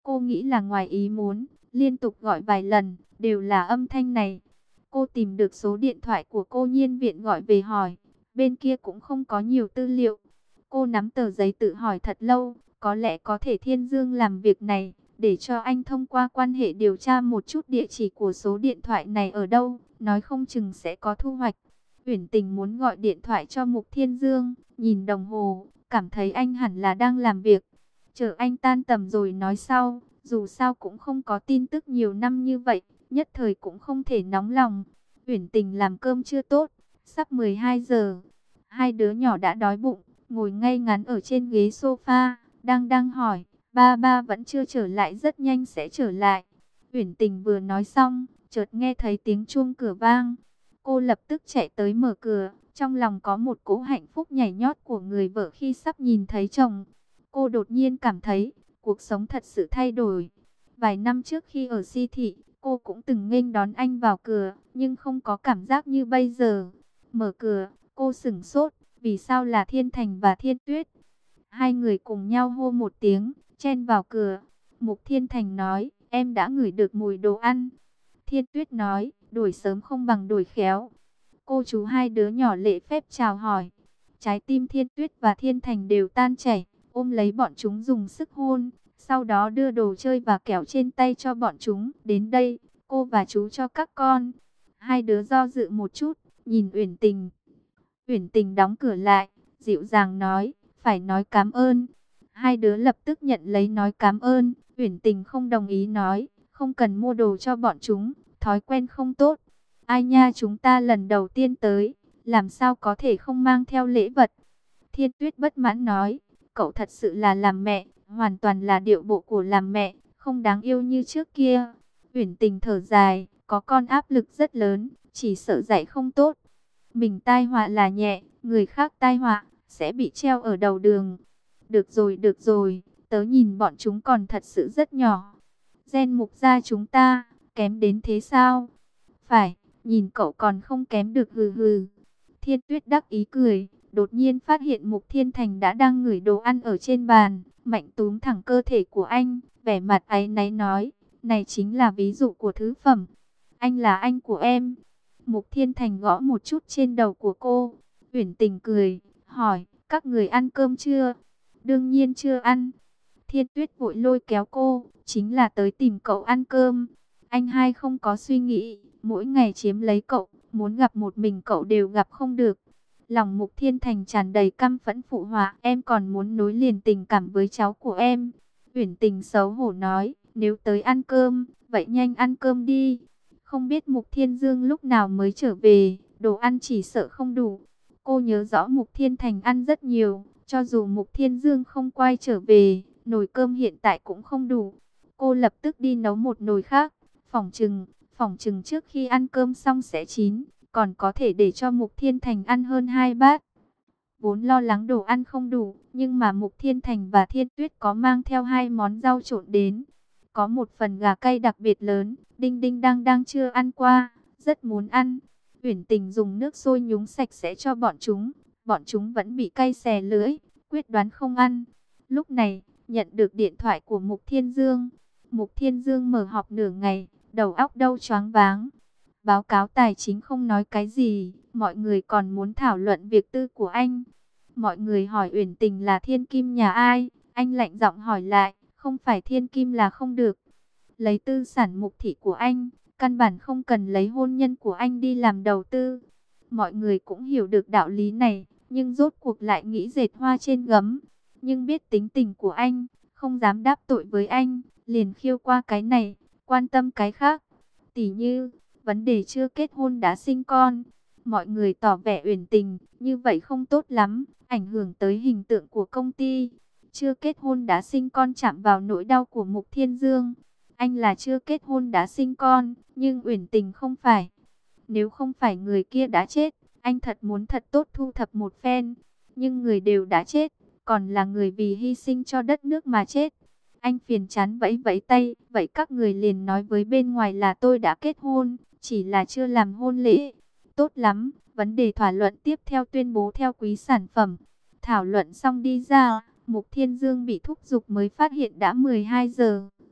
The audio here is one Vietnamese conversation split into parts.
Cô nghĩ là ngoài ý muốn, liên tục gọi vài lần, đều là âm thanh này. Cô tìm được số điện thoại của cô Nhiên Viện gọi về hỏi, bên kia cũng không có nhiều tư liệu. Cô nắm tờ giấy tự hỏi thật lâu, có lẽ có thể Thiên Dương làm việc này, để cho anh thông qua quan hệ điều tra một chút địa chỉ của số điện thoại này ở đâu, nói không chừng sẽ có thu hoạch. Uyển Tình muốn gọi điện thoại cho Mục Thiên Dương, nhìn đồng hồ, cảm thấy anh hẳn là đang làm việc. Chờ anh tan tầm rồi nói sau, dù sao cũng không có tin tức nhiều năm như vậy, nhất thời cũng không thể nóng lòng. Uyển Tình làm cơm chưa tốt, sắp 12 giờ. Hai đứa nhỏ đã đói bụng, ngồi ngay ngắn ở trên ghế sofa, đang hỏi, ba ba vẫn chưa trở lại, rất nhanh sẽ trở lại. Uyển Tình vừa nói xong, chợt nghe thấy tiếng chuông cửa vang. Cô lập tức chạy tới mở cửa, trong lòng có một cỗ hạnh phúc nhảy nhót của người vợ khi sắp nhìn thấy chồng. Cô đột nhiên cảm thấy, cuộc sống thật sự thay đổi. Vài năm trước khi ở si thị, cô cũng từng nghênh đón anh vào cửa, nhưng không có cảm giác như bây giờ. Mở cửa, cô sửng sốt, vì sao là Thiên Thành và Thiên Tuyết? Hai người cùng nhau hô một tiếng, chen vào cửa. Mục Thiên Thành nói, em đã ngửi được mùi đồ ăn. Thiên Tuyết nói, đuổi sớm không bằng đuổi khéo. Cô chú hai đứa nhỏ lễ phép chào hỏi. Trái tim Thiên Tuyết và Thiên Thành đều tan chảy, ôm lấy bọn chúng dùng sức hôn. Sau đó đưa đồ chơi và kẹo trên tay cho bọn chúng. Đến đây, cô và chú cho các con. Hai đứa do dự một chút, nhìn Uyển Tình. Uyển Tình đóng cửa lại, dịu dàng nói, phải nói cảm ơn. Hai đứa lập tức nhận lấy nói cảm ơn. Uyển Tình không đồng ý nói, không cần mua đồ cho bọn chúng, thói quen không tốt. Ai nha, chúng ta lần đầu tiên tới, làm sao có thể không mang theo lễ vật. Thiên Tuyết bất mãn nói, cậu thật sự là làm mẹ, hoàn toàn là điệu bộ của làm mẹ, không đáng yêu như trước kia. Uyển Tình thở dài, có con áp lực rất lớn, chỉ sợ dạy không tốt. Mình tai họa là nhẹ, người khác tai họa, sẽ bị treo ở đầu đường. Được rồi, tớ nhìn bọn chúng còn thật sự rất nhỏ. Gen Mục gia chúng ta, kém đến thế sao? Phải, nhìn cậu còn không kém được, hừ hừ. Thiên Tuyết đắc ý cười, đột nhiên phát hiện Mục Thiên Thành đã đang ngửi đồ ăn ở trên bàn, mạnh túm thẳng cơ thể của anh, vẻ mặt áy náy nói, này chính là ví dụ của thứ phẩm. Anh là anh của em. Mục Thiên Thành gõ một chút trên đầu của cô. Uyển Tình cười, hỏi, các người ăn cơm chưa? Đương nhiên chưa ăn. Thiên Tuyết vội lôi kéo cô, chính là tới tìm cậu ăn cơm. Anh hai không có suy nghĩ, mỗi ngày chiếm lấy cậu, muốn gặp một mình cậu đều gặp không được. Lòng Mục Thiên Thành tràn đầy căm phẫn phụ họa, em còn muốn nối liền tình cảm với cháu của em. Uyển Tình xấu hổ nói, nếu tới ăn cơm, vậy nhanh ăn cơm đi. Không biết Mục Thiên Dương lúc nào mới trở về, đồ ăn chỉ sợ không đủ. Cô nhớ rõ Mục Thiên Thành ăn rất nhiều, cho dù Mục Thiên Dương không quay trở về, nồi cơm hiện tại cũng không đủ. Cô lập tức đi nấu một nồi khác, phỏng chừng trước khi ăn cơm xong sẽ chín, còn có thể để cho Mục Thiên Thành ăn hơn 2 bát. Vốn lo lắng đồ ăn không đủ, nhưng mà Mục Thiên Thành và Thiên Tuyết có mang theo 2 món rau trộn đến. Có một phần gà cay đặc biệt lớn, Đinh Đinh đang chưa ăn qua, rất muốn ăn. Uyển Tình dùng nước sôi nhúng sạch sẽ cho bọn chúng vẫn bị cay xè lưỡi, quyết đoán không ăn. Lúc này, nhận được điện thoại của Mục Thiên Dương. Mục Thiên Dương mở họp nửa ngày, đầu óc đâu choáng váng. Báo cáo tài chính không nói cái gì, mọi người còn muốn thảo luận việc tư của anh. Mọi người hỏi Uyển Tình là thiên kim nhà ai, anh lạnh giọng hỏi lại, không phải thiên kim là không được. Lấy tư sản Mục thị của anh, căn bản không cần lấy hôn nhân của anh đi làm đầu tư. Mọi người cũng hiểu được đạo lý này, nhưng rốt cuộc lại nghĩ dệt hoa trên gấm. Nhưng biết tính tình của anh, không dám đáp tội với anh, liền khiêu qua cái này, quan tâm cái khác. Tỉ như, vấn đề chưa kết hôn đã sinh con. Mọi người tỏ vẻ Uyển Tình, như vậy không tốt lắm, ảnh hưởng tới hình tượng của công ty. Chưa kết hôn đã sinh con chạm vào nỗi đau của Mục Thiên Dương. Anh là chưa kết hôn đã sinh con, nhưng Uyển Tình không phải. Nếu không phải người kia đã chết, anh thật muốn thật tốt thu thập một phen. Nhưng người đều đã chết, còn là người vì hy sinh cho đất nước mà chết. Anh phiền chán vẫy vẫy tay, vậy các người liền nói với bên ngoài là tôi đã kết hôn, chỉ là chưa làm hôn lễ. Tốt lắm, vấn đề thảo luận tiếp theo tuyên bố theo quý sản phẩm. Thảo luận xong đi ra, Mục Thiên Dương bị thúc giục mới phát hiện đã 12 giờ.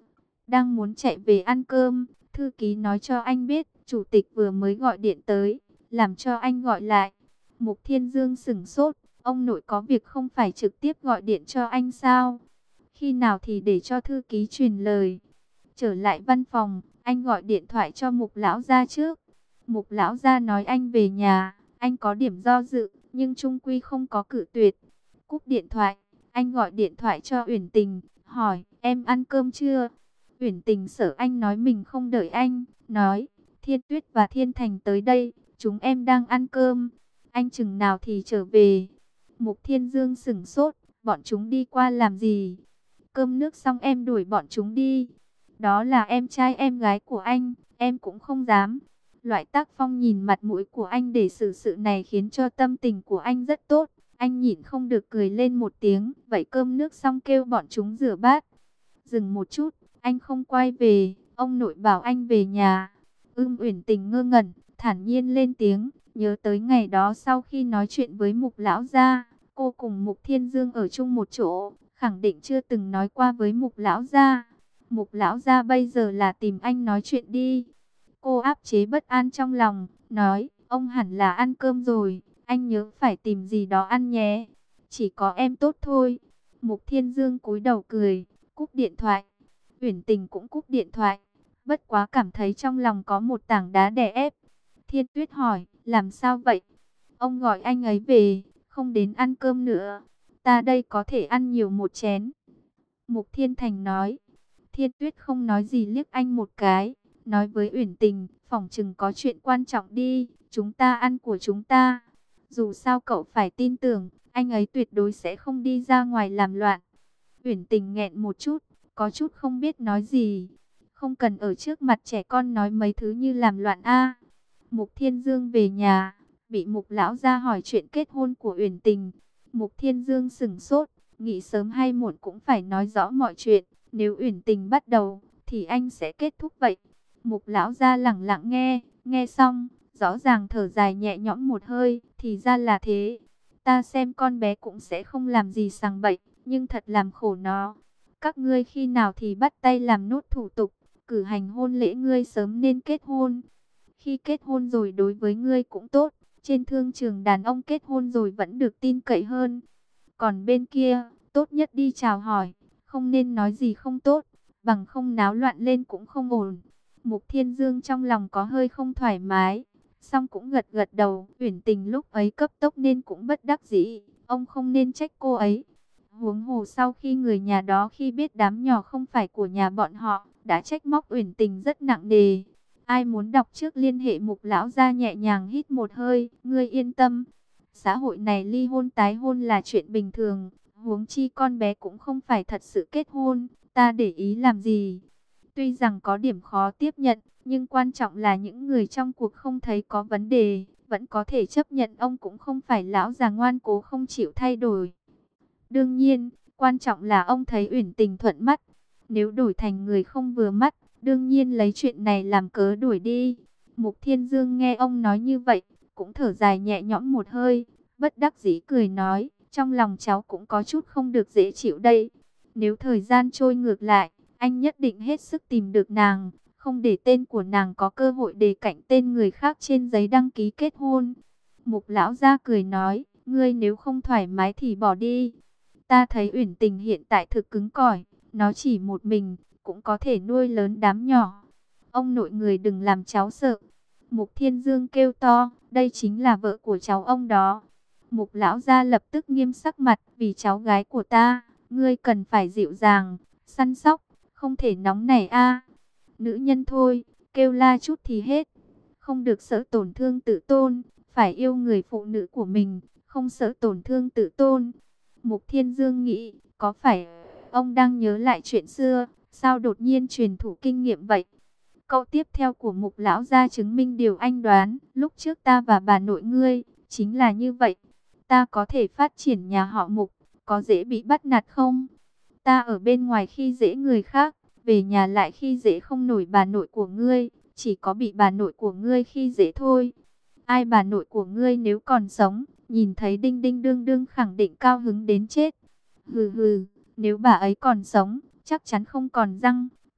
đang muốn chạy về ăn cơm, thư ký nói cho anh biết, chủ tịch vừa mới gọi điện tới, làm cho anh gọi lại. Mục Thiên Dương sửng sốt, ông nội có việc không phải trực tiếp gọi điện cho anh sao? Khi nào thì để cho thư ký truyền lời. Trở lại văn phòng, anh gọi điện thoại cho Mục lão gia trước. Mục lão gia nói anh về nhà, anh có điểm do dự, nhưng chung quy không có cự tuyệt. Cúp điện thoại, anh gọi điện thoại cho Uyển Tình, hỏi, em ăn cơm chưa? Uyển Tình sợ anh nói mình không đợi anh, nói, Thiên Tuyết và Thiên Thành tới đây, chúng em đang ăn cơm. Anh chừng nào thì trở về? Mục Thiên Dương sửng sốt, bọn chúng đi qua làm gì? Cơm nước xong em đuổi bọn chúng đi. Đó là em trai em gái của anh, em cũng không dám. Loại tác phong nhìn mặt mũi của anh để xử sự này khiến cho tâm tình của anh rất tốt. Anh nhịn không được cười lên một tiếng, vậy cơm nước xong kêu bọn chúng rửa bát. Dừng một chút, anh không quay về, ông nội bảo anh về nhà. Uyển Tình ngơ ngẩn, thản nhiên lên tiếng, nhớ tới ngày đó sau khi nói chuyện với Mục lão gia, cô cùng Mục Thiên Dương ở chung một chỗ, khẳng định chưa từng nói qua với Mục lão gia. Mục lão gia bây giờ là tìm anh nói chuyện đi. Cô áp chế bất an trong lòng, nói, ông hẳn là ăn cơm rồi, anh nhớ phải tìm gì đó ăn nhé. Chỉ có em tốt thôi. Mục Thiên Dương cúi đầu cười, cúp điện thoại. Uyển Tình cũng cúp điện thoại, bất quá cảm thấy trong lòng có một tảng đá đè ép. Thiên Tuyết hỏi, làm sao vậy? Ông gọi anh ấy về, không đến ăn cơm nữa. Ta đây có thể ăn nhiều một chén. Mục Thiên Thành nói. Thiên Tuyết không nói gì liếc anh một cái, nói với Uyển Tình, phỏng chừng có chuyện quan trọng đi, chúng ta ăn của chúng ta. Dù sao cậu phải tin tưởng, anh ấy tuyệt đối sẽ không đi ra ngoài làm loạn. Uyển Tình nghẹn một chút, có chút không biết nói gì. Không cần ở trước mặt trẻ con nói mấy thứ như làm loạn a. Mục Thiên Dương về nhà, bị Mục lão gia hỏi chuyện kết hôn của Uyển Tình. Mục Thiên Dương sững sốt, nghĩ sớm hay muộn cũng phải nói rõ mọi chuyện. Nếu Uyển Tình bắt đầu, thì anh sẽ kết thúc vậy. Mục lão gia lẳng lặng nghe, nghe xong, rõ ràng thở dài nhẹ nhõm một hơi, thì ra là thế. Ta xem con bé cũng sẽ không làm gì sằng bậy, nhưng thật làm khổ nó. Các ngươi khi nào thì bắt tay làm nốt thủ tục, cử hành hôn lễ, ngươi sớm nên kết hôn. Khi kết hôn rồi đối với ngươi cũng tốt, trên thương trường đàn ông kết hôn rồi vẫn được tin cậy hơn. Còn bên kia, tốt nhất đi chào hỏi, không nên nói gì không tốt, bằng không náo loạn lên cũng không ổn. Mục Thiên Dương trong lòng có hơi không thoải mái, song cũng gật gật đầu. Uyển Tình lúc ấy cấp tốc nên cũng bất đắc dĩ, ông không nên trách cô ấy. Huống hồ sau khi người nhà đó khi biết đám nhỏ không phải của nhà bọn họ, đã trách móc Uyển Tình rất nặng nề. Ai muốn đọc trước liên hệ Mục lão gia nhẹ nhàng hít một hơi, ngươi yên tâm. Xã hội này ly hôn tái hôn là chuyện bình thường, huống chi con bé cũng không phải thật sự kết hôn, ta để ý làm gì. Tuy rằng có điểm khó tiếp nhận, nhưng quan trọng là những người trong cuộc không thấy có vấn đề, vẫn có thể chấp nhận. Ông cũng không phải lão già ngoan cố không chịu thay đổi. Đương nhiên, quan trọng là ông thấy Uyển Tình thuận mắt. Nếu đổi thành người không vừa mắt, đương nhiên lấy chuyện này làm cớ đuổi đi. Mục Thiên Dương nghe ông nói như vậy, cũng thở dài nhẹ nhõm một hơi, bất đắc dĩ cười nói, trong lòng cháu cũng có chút không được dễ chịu đây. Nếu thời gian trôi ngược lại, anh nhất định hết sức tìm được nàng, không để tên của nàng có cơ hội đề cạnh tên người khác trên giấy đăng ký kết hôn. Mục lão gia cười nói, ngươi nếu không thoải mái thì bỏ đi. Ta thấy Uyển Tình hiện tại thực cứng cỏi, nó chỉ một mình, cũng có thể nuôi lớn đám nhỏ. Ông nội người đừng làm cháu sợ. Mục Thiên Dương kêu to, đây chính là vợ của cháu ông đó. Mục lão gia lập tức nghiêm sắc mặt, vì cháu gái của ta, ngươi cần phải dịu dàng, săn sóc, không thể nóng nảy a. Nữ nhân thôi, kêu la chút thì hết. Không được sợ tổn thương tự tôn, phải yêu người phụ nữ của mình, không sợ tổn thương tự tôn. Mục Thiên Dương nghĩ, có phải ông đang nhớ lại chuyện xưa, sao đột nhiên truyền thủ kinh nghiệm vậy? Câu tiếp theo của Mục lão gia chứng minh điều anh đoán, lúc trước ta và bà nội ngươi, chính là như vậy. Ta có thể phát triển nhà họ Mục, có dễ bị bắt nạt không? Ta ở bên ngoài khi dễ người khác, về nhà lại khi dễ không nổi bà nội của ngươi, chỉ có bị bà nội của ngươi khi dễ thôi. Ai bà nội của ngươi nếu còn sống, nhìn thấy đinh đinh đương đương khẳng định cao hứng đến chết. Hừ hừ, nếu bà ấy còn sống, chắc chắn không còn răng,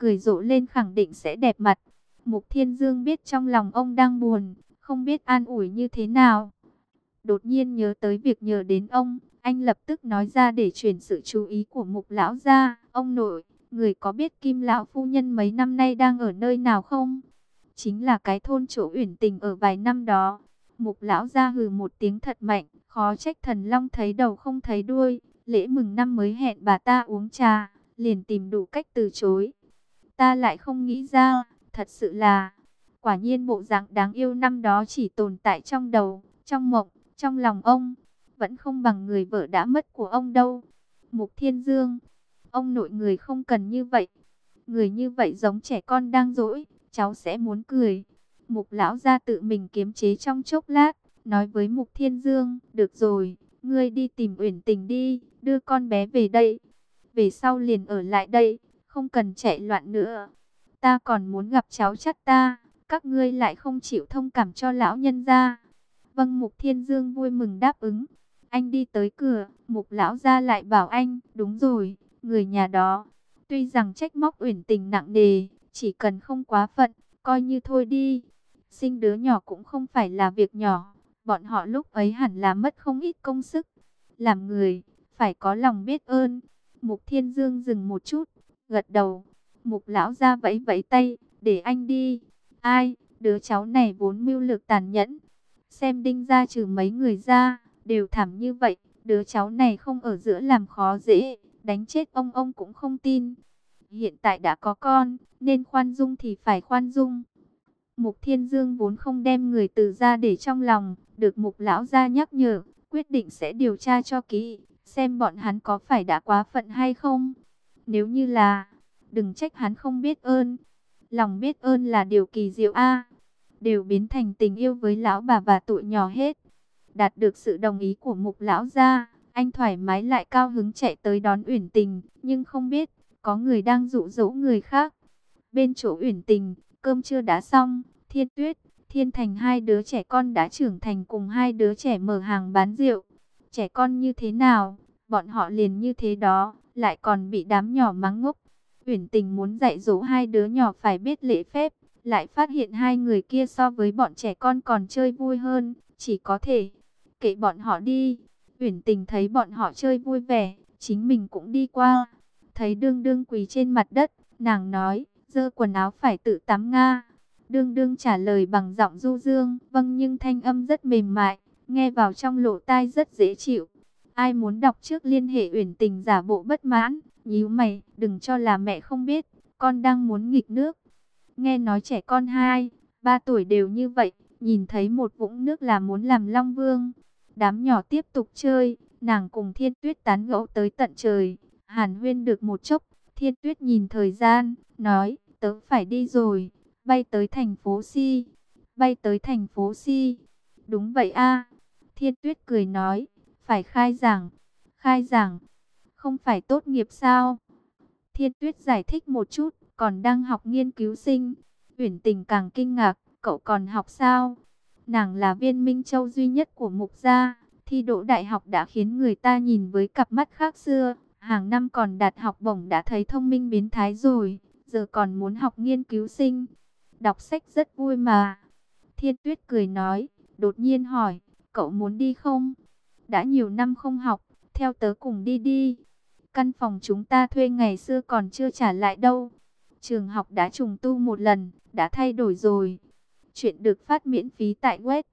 cười rộ lên khẳng định sẽ đẹp mặt. Mục Thiên Dương biết trong lòng ông đang buồn, không biết an ủi như thế nào. Đột nhiên nhớ tới việc nhờ đến ông, anh lập tức nói ra để chuyển sự chú ý của Mục lão ra. Ông nội, người có biết Kim lão phu nhân mấy năm nay đang ở nơi nào không? Chính là cái thôn chỗ Uyển Tình ở vài năm đó. Mục lão ra hừ một tiếng thật mạnh, khó trách Thần Long thấy đầu không thấy đuôi. Lễ mừng năm mới hẹn bà ta uống trà, liền tìm đủ cách từ chối. Ta lại không nghĩ ra, thật sự là, quả nhiên bộ dạng đáng yêu năm đó chỉ tồn tại trong đầu, trong mộng, trong lòng ông, vẫn không bằng người vợ đã mất của ông đâu. Mục Thiên Dương, ông nội người không cần như vậy. Người như vậy giống trẻ con đang dỗi, cháu sẽ muốn cười. Mục lão gia tự mình kiềm chế trong chốc lát, nói với Mục Thiên Dương, được rồi, ngươi đi tìm Uyển Tình đi, đưa con bé về đây. Về sau liền ở lại đây, không cần chạy loạn nữa. Ta còn muốn gặp cháu chắt ta, các ngươi lại không chịu thông cảm cho lão nhân gia. Vâng, Mục Thiên Dương vui mừng đáp ứng. Anh đi tới cửa, Mục lão gia lại bảo anh, đúng rồi, người nhà đó, tuy rằng trách móc Uyển Tình nặng nề, chỉ cần không quá phận, coi như thôi đi. Sinh đứa nhỏ cũng không phải là việc nhỏ, bọn họ lúc ấy hẳn là mất không ít công sức. Làm người, phải có lòng biết ơn. Mục Thiên Dương dừng một chút, gật đầu. Mục lão gia vẫy vẫy tay, để anh đi. Ai, đứa cháu này vốn mưu lược tàn nhẫn. Xem Đinh gia trừ mấy người ra, đều thảm như vậy. Đứa cháu này không ở giữa làm khó dễ, đánh chết ông cũng không tin. Hiện tại đã có con, nên khoan dung thì phải khoan dung. Mục Thiên Dương vốn không đem người từ ra để trong lòng, được Mục lão gia nhắc nhở, quyết định sẽ điều tra cho kỹ, xem bọn hắn có phải đã quá phận hay không. Nếu như là, đừng trách hắn không biết ơn. Lòng biết ơn là điều kỳ diệu a, đều biến thành tình yêu với lão bà và tụi nhỏ hết. Đạt được sự đồng ý của Mục lão gia, anh thoải mái lại cao hứng chạy tới đón Uyển Tình, nhưng không biết có người đang dụ dỗ người khác. Bên chỗ Uyển Tình, cơm trưa đã xong, Thiên Tuyết, Thiên Thành hai đứa trẻ con đã trưởng thành cùng hai đứa trẻ mở hàng bán rượu. Trẻ con như thế nào, bọn họ liền như thế đó, lại còn bị đám nhỏ mắng ngốc. Uyển Tình muốn dạy dỗ hai đứa nhỏ phải biết lễ phép, lại phát hiện hai người kia so với bọn trẻ con còn chơi vui hơn, chỉ có thể kệ bọn họ đi. Uyển Tình thấy bọn họ chơi vui vẻ, chính mình cũng đi qua, thấy Đương Đương quỳ trên mặt đất, nàng nói, giơ quần áo phải tự tắm nga. Đương Đương trả lời bằng giọng du dương, vâng, nhưng thanh âm rất mềm mại, nghe vào trong lỗ tai rất dễ chịu. Ai muốn đọc trước liên hệ. Uyển Tình giả bộ bất mãn, nhíu mày, đừng cho là mẹ không biết, con đang muốn nghịch nước. Nghe nói trẻ con 2, 3 tuổi đều như vậy, nhìn thấy một vũng nước là muốn làm Long Vương. Đám nhỏ tiếp tục chơi, nàng cùng Thiên Tuyết tán gẫu tới tận trời. Hàn huyên được một chốc, Thiên Tuyết nhìn thời gian, nói, tớ phải đi rồi, bay tới thành phố Si. Bay tới thành phố Si. Đúng vậy a. Thiên Tuyết cười nói, phải khai giảng. Khai giảng, không phải tốt nghiệp sao? Thiên Tuyết giải thích một chút, còn đang học nghiên cứu sinh. Uyển Tình càng kinh ngạc, cậu còn học sao? Nàng là viên Minh Châu duy nhất của Mục gia, thi đỗ đại học đã khiến người ta nhìn với cặp mắt khác xưa. Hàng năm còn đạt học bổng đã thấy thông minh biến thái rồi, giờ còn muốn học nghiên cứu sinh. Đọc sách rất vui mà. Thiên Tuyết cười nói, đột nhiên hỏi, cậu muốn đi không? Đã nhiều năm không học, theo tớ cùng đi đi. Căn phòng chúng ta thuê ngày xưa còn chưa trả lại đâu. Trường học đã trùng tu một lần, đã thay đổi rồi. Chuyện được phát miễn phí tại web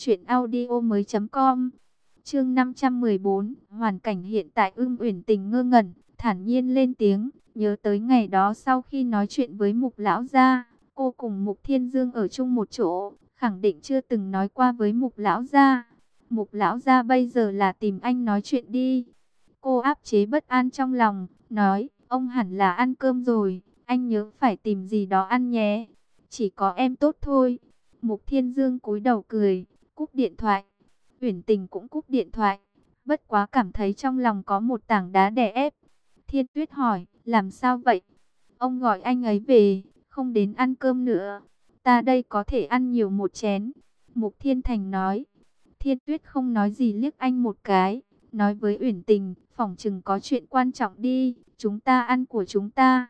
truyệnaudiomoi.com. Chương 514, hoàn cảnh hiện tại. Uyển Tình ngơ ngẩn, thản nhiên lên tiếng, nhớ tới ngày đó sau khi nói chuyện với Mục lão gia, cô cùng Mục Thiên Dương ở chung một chỗ, khẳng định chưa từng nói qua với Mục lão gia. Mục lão gia bây giờ là tìm anh nói chuyện đi. Cô áp chế bất an trong lòng, nói, ông hẳn là ăn cơm rồi, anh nhớ phải tìm gì đó ăn nhé. Chỉ có em tốt thôi. Mục Thiên Dương cúi đầu cười, cúp điện thoại. Uyển Tình cũng cúp điện thoại, bất quá cảm thấy trong lòng có một tảng đá đè ép. Thiên Tuyết hỏi, làm sao vậy? Ông gọi anh ấy về, không đến ăn cơm nữa. Ta đây có thể ăn nhiều một chén. Mục Thiên Thành nói. Thiên Tuyết không nói gì, liếc anh một cái, nói với Uyển Tình, phỏng chừng có chuyện quan trọng đi, chúng ta ăn của chúng ta.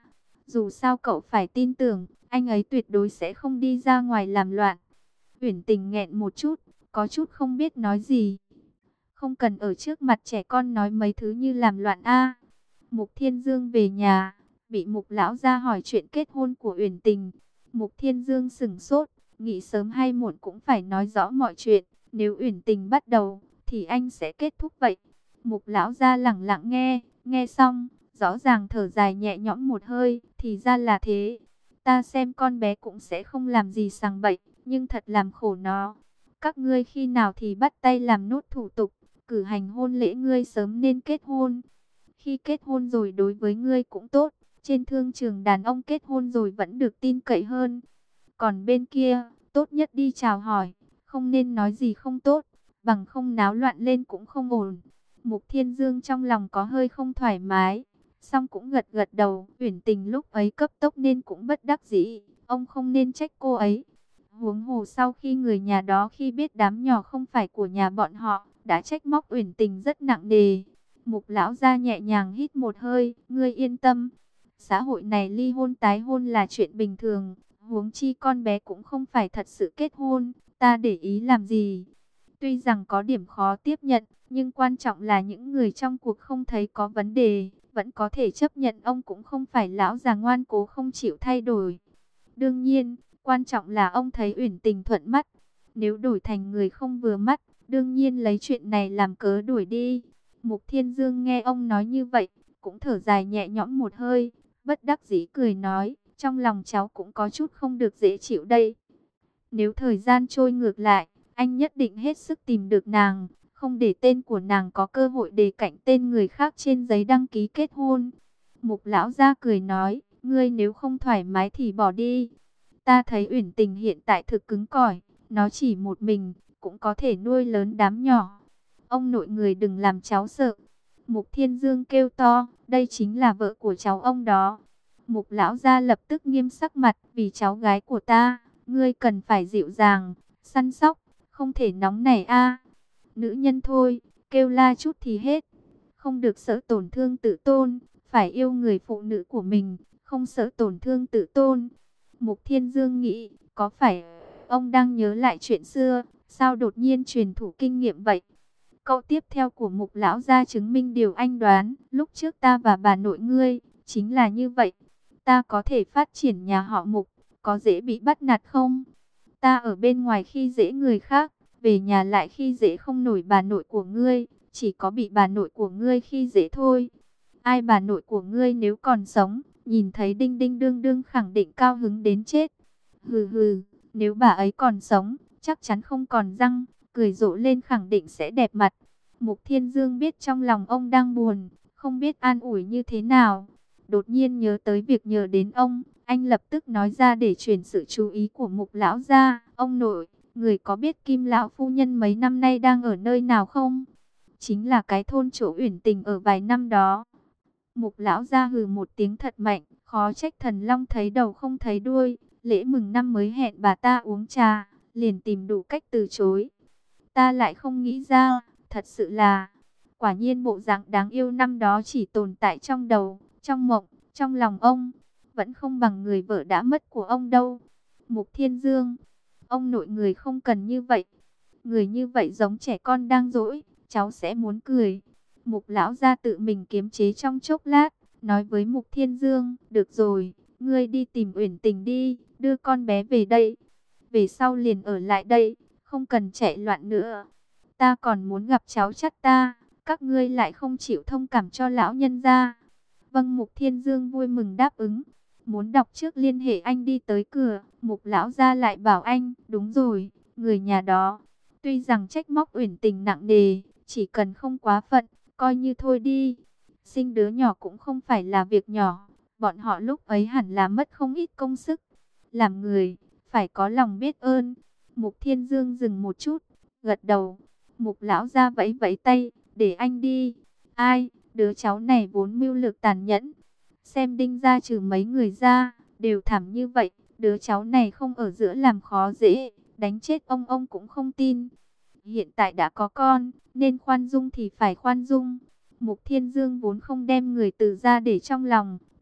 Dù sao cậu phải tin tưởng, anh ấy tuyệt đối sẽ không đi ra ngoài làm loạn. Uyển Tình nghẹn một chút, có chút không biết nói gì. Không cần ở trước mặt trẻ con nói mấy thứ như làm loạn a. Mục Thiên Dương về nhà, bị Mục lão gia hỏi chuyện kết hôn của Uyển Tình. Mục Thiên Dương sững sốt, nghĩ sớm hay muộn cũng phải nói rõ mọi chuyện. Nếu Uyển Tình bắt đầu, thì anh sẽ kết thúc vậy. Mục lão gia lẳng lặng nghe, nghe xong, rõ ràng thở dài nhẹ nhõm một hơi, thì ra là thế. Ta xem con bé cũng sẽ không làm gì sằng bậy, nhưng thật làm khổ nó. Các ngươi khi nào thì bắt tay làm nốt thủ tục, cử hành hôn lễ, ngươi sớm nên kết hôn. Khi kết hôn rồi đối với ngươi cũng tốt, trên thương trường đàn ông kết hôn rồi vẫn được tin cậy hơn. Còn bên kia, tốt nhất đi chào hỏi, không nên nói gì không tốt, bằng không náo loạn lên cũng không ổn. Mục Thiên Dương trong lòng có hơi không thoải mái, song cũng gật gật đầu. Uyển Tình lúc ấy cấp tốc nên cũng bất đắc dĩ, ông không nên trách cô ấy. Huống hồ sau khi người nhà đó khi biết đám nhỏ không phải của nhà bọn họ, đã trách móc Uyển Tình rất nặng nề. Mục lão gia nhẹ nhàng hít một hơi, ngươi yên tâm. Xã hội này ly hôn tái hôn là chuyện bình thường, huống chi con bé cũng không phải thật sự kết hôn, ta để ý làm gì. Tuy rằng có điểm khó tiếp nhận, nhưng quan trọng là những người trong cuộc không thấy có vấn đề, vẫn có thể chấp nhận. Ông cũng không phải lão già ngoan cố không chịu thay đổi. Đương nhiên, quan trọng là ông thấy Uyển Tình thuận mắt. Nếu đổi thành người không vừa mắt, đương nhiên lấy chuyện này làm cớ đuổi đi. Mục Thiên Dương nghe ông nói như vậy, cũng thở dài nhẹ nhõm một hơi, bất đắc dĩ cười nói, trong lòng cháu cũng có chút không được dễ chịu đây. Nếu thời gian trôi ngược lại, anh nhất định hết sức tìm được nàng, không để tên của nàng có cơ hội đề cạnh tên người khác trên giấy đăng ký kết hôn. Mục lão gia cười nói, ngươi nếu không thoải mái thì bỏ đi. Ta thấy Uyển Tình hiện tại thực cứng cỏi, nó chỉ một mình, cũng có thể nuôi lớn đám nhỏ. Ông nội người đừng làm cháu sợ. Mục Thiên Dương kêu to, đây chính là vợ của cháu ông đó. Mục lão gia lập tức nghiêm sắc mặt, vì cháu gái của ta, ngươi cần phải dịu dàng, săn sóc, không thể nóng nảy a. Nữ nhân thôi, kêu la chút thì hết. Không được sợ tổn thương tự tôn, phải yêu người phụ nữ của mình, không sợ tổn thương tự tôn. Mục Thiên Dương nghĩ, có phải ông đang nhớ lại chuyện xưa, sao đột nhiên truyền thủ kinh nghiệm vậy? Câu tiếp theo của Mục lão gia chứng minh điều anh đoán, lúc trước ta và bà nội ngươi, chính là như vậy. Ta có thể phát triển nhà họ Mục, có dễ bị bắt nạt không? Ta ở bên ngoài khi dễ người khác, về nhà lại khi dễ không nổi bà nội của ngươi, chỉ có bị bà nội của ngươi khi dễ thôi. Ai bà nội của ngươi nếu còn sống, nhìn thấy đinh đinh đương đương khẳng định cao hứng đến chết. Hừ hừ, nếu bà ấy còn sống, chắc chắn không còn răng, cười rộ lên khẳng định sẽ đẹp mặt. Mục Thiên Dương biết trong lòng ông đang buồn, không biết an ủi như thế nào. Đột nhiên nhớ tới việc nhờ đến ông, anh lập tức nói ra để chuyển sự chú ý của Mục lão ra. Ông nội, người có biết Kim lão phu nhân mấy năm nay đang ở nơi nào không? Chính là cái thôn chỗ Uyển Tình ở vài năm đó. Mục lão ra hừ một tiếng thật mạnh, khó trách Thần Long thấy đầu không thấy đuôi. Lễ mừng năm mới hẹn bà ta uống trà, liền tìm đủ cách từ chối. Ta lại không nghĩ ra, thật sự là, quả nhiên bộ dạng đáng yêu năm đó chỉ tồn tại trong đầu, trong mộng, trong lòng ông, vẫn không bằng người vợ đã mất của ông đâu. Mục Thiên Dương, ông nội người không cần như vậy, người như vậy giống trẻ con đang dỗi, cháu sẽ muốn cười. Mục lão gia tự mình kiềm chế trong chốc lát, nói với Mục Thiên Dương, được rồi, ngươi đi tìm Uyển Tình đi, đưa con bé về đây, về sau liền ở lại đây, không cần chạy loạn nữa. Ta còn muốn gặp cháu chắt ta, các ngươi lại không chịu thông cảm cho lão nhân gia. Vâng, Mục Thiên Dương vui mừng đáp ứng. Muốn đọc trước liên hệ anh đi tới cửa, Mục lão gia lại bảo anh, đúng rồi, người nhà đó, tuy rằng trách móc Uyển Tình nặng nề, chỉ cần không quá phận, coi như thôi đi. Sinh đứa nhỏ cũng không phải là việc nhỏ, bọn họ lúc ấy hẳn là mất không ít công sức. Làm người, phải có lòng biết ơn. Mục Thiên Dương dừng một chút, gật đầu. Mục lão gia vẫy vẫy tay, để anh đi. Ai, đứa cháu này vốn mưu lược tàn nhẫn. Xem Đinh gia trừ mấy người ra, đều thảm như vậy. Đứa cháu này không ở giữa làm khó dễ, đánh chết ông cũng không tin. Hiện tại đã có con, nên khoan dung thì phải khoan dung. Mục Thiên Dương vốn không đem người từ ra để trong lòng,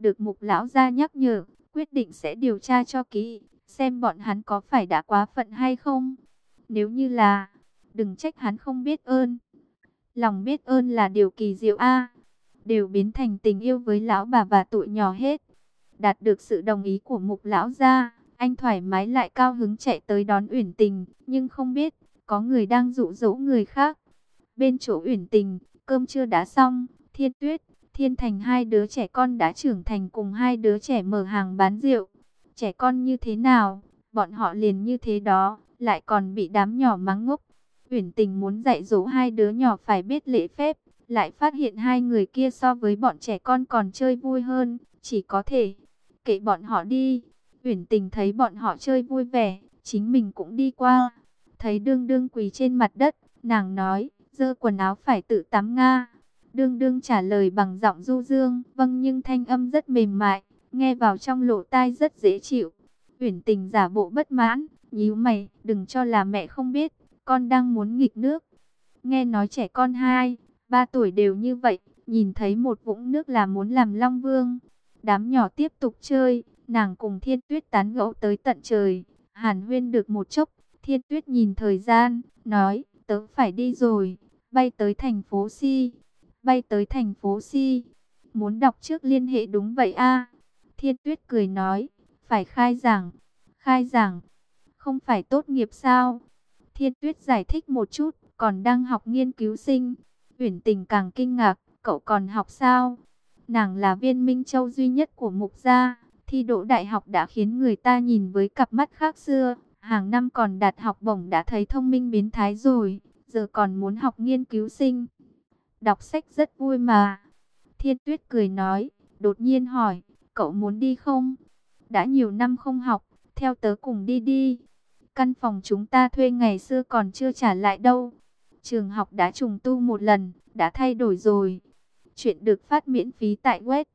được Mục lão gia nhắc nhở, quyết định sẽ điều tra cho kỹ, xem bọn hắn có phải đã quá phận hay không. Nếu như là, đừng trách hắn không biết ơn. Lòng biết ơn là điều kỳ diệu a, đều biến thành tình yêu với lão bà và tụi nhỏ hết. Đạt được sự đồng ý của Mục lão gia, anh thoải mái lại cao hứng chạy tới đón Uyển Tình, nhưng không biết có người đang dụ dỗ người khác. Bên chỗ Uyển Tình, cơm trưa đã xong, Thiên Tuyết, Thiên Thành hai đứa trẻ con đã trưởng thành cùng hai đứa trẻ mở hàng bán rượu. Trẻ con như thế nào, bọn họ liền như thế đó, lại còn bị đám nhỏ mắng ngốc. Uyển Tình muốn dạy dỗ hai đứa nhỏ phải biết lễ phép, lại phát hiện hai người kia so với bọn trẻ con còn chơi vui hơn, chỉ có thể kệ bọn họ đi. Uyển Tình thấy bọn họ chơi vui vẻ, chính mình cũng đi qua, thấy Đương Đương quỳ trên mặt đất, nàng nói, giơ quần áo phải tự tắm nga. Đương Đương trả lời bằng giọng du dương, vâng, nhưng thanh âm rất mềm mại, nghe vào trong lỗ tai rất dễ chịu. Uyển Tình giả bộ bất mãn, nhíu mày, đừng cho là mẹ không biết, con đang muốn nghịch nước. Nghe nói trẻ con 2, 3 tuổi đều như vậy, nhìn thấy một vũng nước là muốn làm Long Vương. Đám nhỏ tiếp tục chơi, nàng cùng Thiên Tuyết tán gẫu tới tận trời. Hàn huyên được một chốc, Thiên Tuyết nhìn thời gian, nói, tớ phải đi rồi, bay tới thành phố Si. Bay tới thành phố Si, muốn đọc trước liên hệ đúng vậy a. Thiên Tuyết cười nói, phải khai giảng. Khai giảng, không phải tốt nghiệp sao? Thiên Tuyết giải thích một chút, còn đang học nghiên cứu sinh. Uyển Tình càng kinh ngạc, cậu còn học sao? Nàng là viên Minh Châu duy nhất của Mục gia, thi đỗ đại học đã khiến người ta nhìn với cặp mắt khác xưa. Hàng năm còn đạt học bổng đã thấy thông minh biến thái rồi, giờ còn muốn học nghiên cứu sinh. Đọc sách rất vui mà. Thiên Tuyết cười nói, đột nhiên hỏi, cậu muốn đi không? Đã nhiều năm không học, theo tớ cùng đi đi. Căn phòng chúng ta thuê ngày xưa còn chưa trả lại đâu. Trường học đã trùng tu một lần, đã thay đổi rồi. Chuyện được phát miễn phí tại web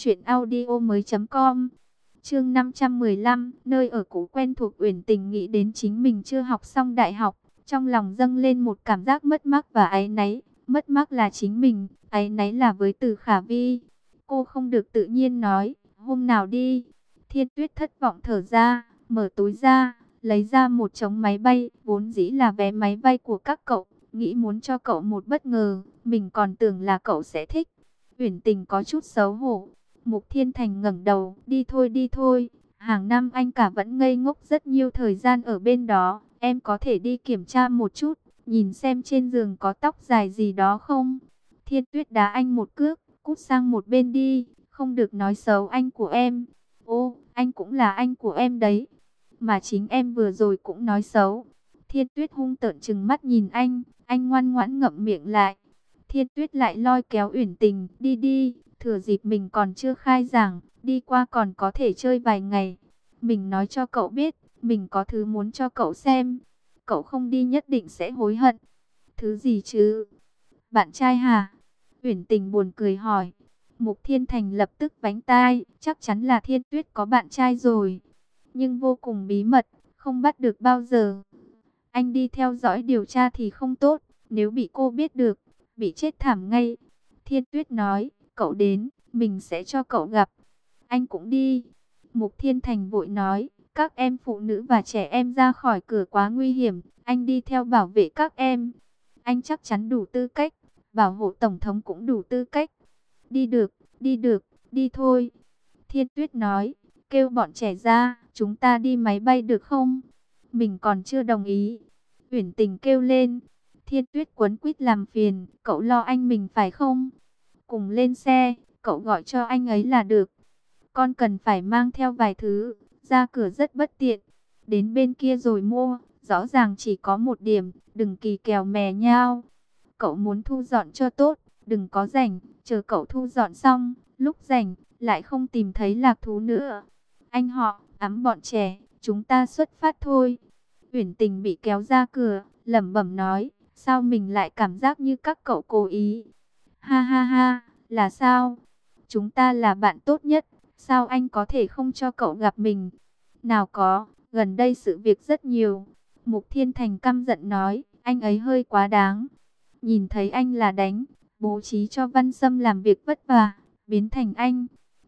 truyệnaudiomoi.com. Chương 515, nơi ở cũ quen thuộc. Uyển Tình nghĩ đến chính mình chưa học xong đại học, trong lòng dâng lên một cảm giác mất mát và áy náy. Mất mát là chính mình, áy náy là với Từ Khả Vi. Cô không được tự nhiên nói, hôm nào đi. Thiên Tuyết thất vọng thở ra, mở túi ra, lấy ra một trống máy bay, vốn dĩ là vé máy bay của các cậu, nghĩ muốn cho cậu một bất ngờ, mình còn tưởng là cậu sẽ thích. Uyển Tình có chút xấu hổ. Mục Thiên Thành ngẩng đầu, đi thôi đi thôi, hàng năm anh cả vẫn ngây ngốc rất nhiều thời gian ở bên đó, em có thể đi kiểm tra một chút, nhìn xem trên giường có tóc dài gì đó không. Thiên Tuyết đá anh một cước, cút sang một bên đi, không được nói xấu anh của em. Ô, anh cũng là anh của em đấy, mà chính em vừa rồi cũng nói xấu. Thiên Tuyết hung tợn trừng mắt nhìn anh ngoan ngoãn ngậm miệng lại. Thiên Tuyết lại lôi kéo Uyển Tình, đi đi, thừa dịp mình còn chưa khai giảng, đi qua còn có thể chơi vài ngày. Mình nói cho cậu biết, mình có thứ muốn cho cậu xem. Cậu không đi nhất định sẽ hối hận. Thứ gì chứ? Bạn trai hả? Uyển Tình buồn cười hỏi. Mục Thiên Thành lập tức vánh tai, chắc chắn là Thiên Tuyết có bạn trai rồi. Nhưng vô cùng bí mật, không bắt được bao giờ. Anh đi theo dõi điều tra thì không tốt, nếu bị cô biết được, bị chết thảm ngay. Thiên Tuyết nói, cậu đến, mình sẽ cho cậu gặp. Anh cũng đi. Mục Thiên Thành vội nói, các em phụ nữ và trẻ em ra khỏi cửa quá nguy hiểm, anh đi theo bảo vệ các em. Anh chắc chắn đủ tư cách, bảo hộ Tổng thống cũng đủ tư cách. Đi được, đi thôi. Thiên Tuyết nói, kêu bọn trẻ ra, chúng ta đi máy bay được không? Mình còn chưa đồng ý. Uyển Tình kêu lên. Thiên Tuyết quấn quýt làm phiền, cậu lo anh mình phải không? Cùng lên xe, cậu gọi cho anh ấy là được. Con cần phải mang theo vài thứ, ra cửa rất bất tiện. Đến bên kia rồi mua, rõ ràng chỉ có một điểm, đừng kỳ kèo mè nhao. Cậu muốn thu dọn cho tốt, đừng có rảnh, chờ cậu thu dọn xong, lúc rảnh, lại không tìm thấy lạc thú nữa. Anh họ, ẵm bọn trẻ, chúng ta xuất phát thôi. Uyển Tình bị kéo ra cửa, lẩm bẩm nói, sao mình lại cảm giác như các cậu cố ý. Ha ha ha, là sao? Chúng ta là bạn tốt nhất, sao anh có thể không cho cậu gặp mình? Nào có, gần đây sự việc rất nhiều. Mục Thiên Thành căm giận nói, anh ấy hơi quá đáng. Nhìn thấy anh là đánh, bố trí cho Văn Sâm làm việc vất vả, biến thành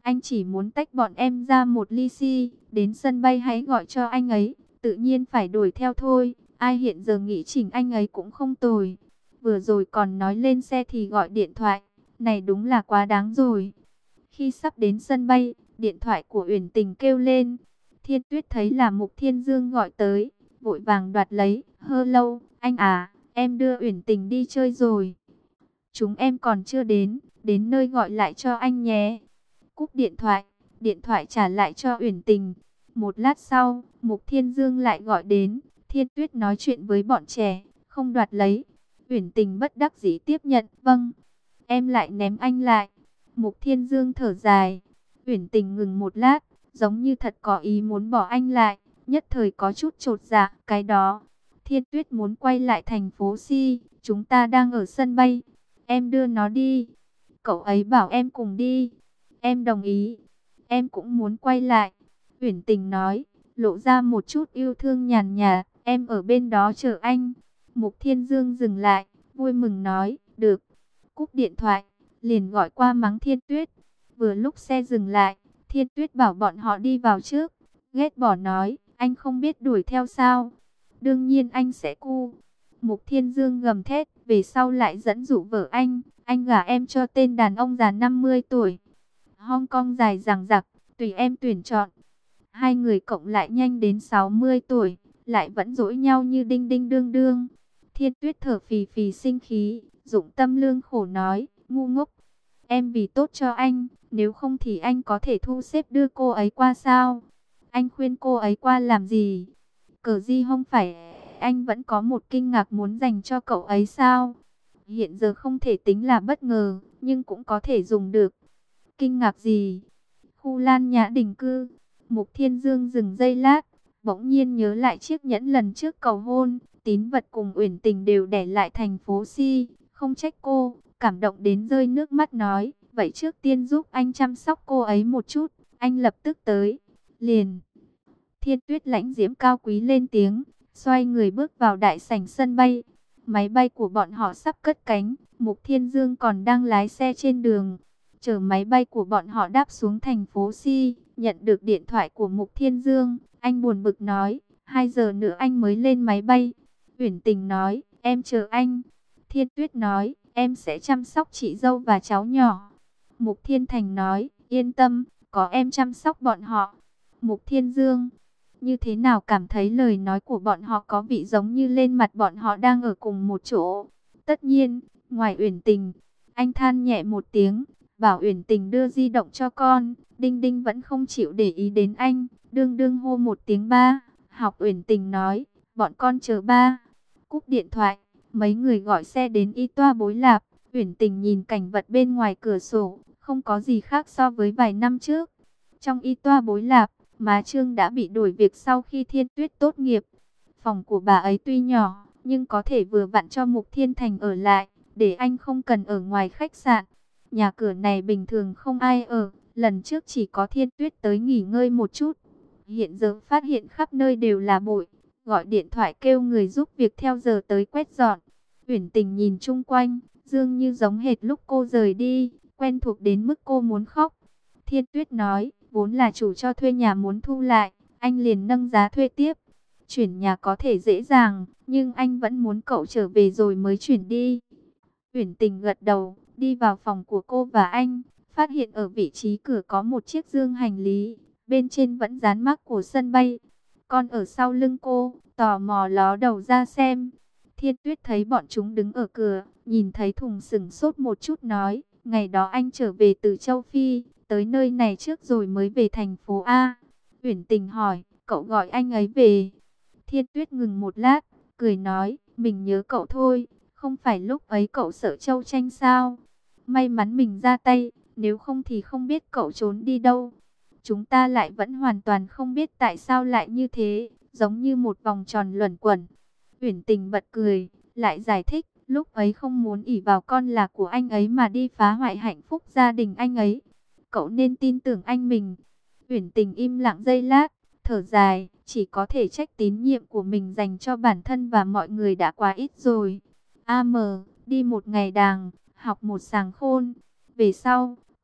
Anh chỉ muốn tách bọn em ra một ly si, đến sân bay hãy gọi cho anh ấy, tự nhiên phải đuổi theo thôi. Ai hiện giờ nghĩ chỉnh anh ấy cũng không tồi. Vừa rồi còn nói lên xe thì gọi điện thoại, này đúng là quá đáng rồi. Khi sắp đến sân bay, điện thoại của Uyển Tình kêu lên. Thiên Tuyết thấy là Mục Thiên Dương gọi tới, vội vàng đoạt lấy. Hello, anh à, em đưa Uyển Tình đi chơi rồi. Chúng em còn chưa đến nơi gọi lại cho anh nhé. Cúp điện thoại trả lại cho Uyển Tình. Một lát sau, Mục Thiên Dương lại gọi đến. Thiên Tuyết nói chuyện với bọn trẻ, không đoạt lấy. Uyển Tình bất đắc dĩ tiếp nhận, vâng. Em lại ném anh lại. Mục Thiên Dương thở dài. Uyển Tình ngừng một lát, giống như thật có ý muốn bỏ anh lại, nhất thời có chút chột dạ, cái đó. Thiên Tuyết muốn quay lại thành phố Si, chúng ta đang ở sân bay. Em đưa nó đi. Cậu ấy bảo em cùng đi. Em đồng ý. Em cũng muốn quay lại. Uyển Tình nói, lộ ra một chút yêu thương nhàn nhạt. Em ở bên đó chờ anh. Mục Thiên Dương dừng lại, vui mừng nói, được. Cúp điện thoại, liền gọi qua mắng Thiên Tuyết. Vừa lúc xe dừng lại, Thiên Tuyết bảo bọn họ đi vào trước. Ghét bỏ nói, anh không biết đuổi theo sao. Đương nhiên anh sẽ cu. Mục Thiên Dương gầm thét, về sau lại dẫn dụ vợ anh gả em cho tên đàn ông già 50 tuổi. Hong Kong dài dằng dặc, tùy em tuyển chọn. Hai người cộng lại nhanh đến 60 tuổi, lại vẫn dỗi nhau như đinh đinh đương đương. Thiên Tuyết thở phì phì sinh khí, dụng tâm lương khổ nói, ngu ngốc. Em vì tốt cho anh, nếu không thì anh có thể thu xếp đưa cô ấy qua sao? Anh khuyên cô ấy qua làm gì? Cờ gì không phải anh vẫn có một kinh ngạc muốn dành cho cậu ấy sao? Hiện giờ không thể tính là bất ngờ, nhưng cũng có thể dùng được. Kinh ngạc gì? Khu Lan Nhã Đình cư. Mục Thiên Dương dừng giây lát, bỗng nhiên nhớ lại chiếc nhẫn lần trước cầu hôn, tín vật cùng Uyển Tình đều để lại thành phố Si, không trách cô, cảm động đến rơi nước mắt nói, vậy trước tiên giúp anh chăm sóc cô ấy một chút, anh lập tức tới. Liền. Thiên Tuyết lãnh diễm cao quý lên tiếng, xoay người bước vào đại sảnh sân bay. Máy bay của bọn họ sắp cất cánh, Mục Thiên Dương còn đang lái xe trên đường. Chờ máy bay của bọn họ đáp xuống thành phố Si, nhận được điện thoại của Mục Thiên Dương, anh buồn bực nói, 2 giờ nữa anh mới lên máy bay. Uyển Tình nói, em chờ anh. Thiên Tuyết nói, em sẽ chăm sóc chị dâu và cháu nhỏ. Mục Thiên Thành nói, yên tâm, có em chăm sóc bọn họ. Mục Thiên Dương, như thế nào cảm thấy lời nói của bọn họ có vị giống như lên mặt bọn họ đang ở cùng một chỗ. Tất nhiên, ngoài Uyển Tình, anh than nhẹ một tiếng, bảo Uyển Tình đưa di động cho con. Đinh Đinh vẫn không chịu để ý đến anh, đương đương hô một tiếng ba. Học Uyển Tình nói, bọn con chờ ba. Cúp điện thoại, mấy người gọi xe đến Y Toa Bối Lạp. Uyển Tình nhìn cảnh vật bên ngoài cửa sổ, không có gì khác so với vài năm trước. Trong Y Toa Bối Lạp, má Trương đã bị đổi việc sau khi Thiên Tuyết tốt nghiệp. Phòng của bà ấy tuy nhỏ, nhưng có thể vừa vặn cho Mục Thiên Thành ở lại, để anh không cần ở ngoài khách sạn. Nhà cửa này bình thường không ai ở, lần trước chỉ có Thiên Tuyết tới nghỉ ngơi một chút. Hiện giờ phát hiện khắp nơi đều là bụi, gọi điện thoại kêu người giúp việc theo giờ tới quét dọn. Uyển Tình nhìn chung quanh, dường như giống hệt lúc cô rời đi, quen thuộc đến mức cô muốn khóc. Thiên Tuyết nói, vốn là chủ cho thuê nhà muốn thu lại, anh liền nâng giá thuê tiếp. Chuyển nhà có thể dễ dàng, nhưng anh vẫn muốn cậu trở về rồi mới chuyển đi. Uyển Tình gật đầu, đi vào phòng của cô và anh, phát hiện ở vị trí cửa có một chiếc dương hành lý, bên trên vẫn dán mác của sân bay. Con ở sau lưng cô, tò mò ló đầu ra xem. Thiên Tuyết thấy bọn chúng đứng ở cửa, nhìn thấy thùng sừng sốt một chút nói, ngày đó anh trở về từ châu Phi, tới nơi này trước rồi mới về thành phố A. Uyển Tình hỏi, cậu gọi anh ấy về. Thiên Tuyết ngừng một lát, cười nói, mình nhớ cậu thôi, không phải lúc ấy cậu sợ Châu Tranh sao? May mắn mình ra tay, nếu không thì không biết cậu trốn đi đâu. Chúng ta lại vẫn hoàn toàn không biết tại sao lại như thế, giống như một vòng tròn luẩn quẩn. Uyển Tình bật cười, lại giải thích, lúc ấy không muốn ỷ vào con là của anh ấy mà đi phá hoại hạnh phúc gia đình anh ấy. Cậu nên tin tưởng anh mình. Uyển Tình im lặng giây lát, thở dài, chỉ có thể trách tín nhiệm của mình dành cho bản thân và mọi người đã quá ít rồi. AM, đi một ngày đàng, học một sàng khôn. Về sau,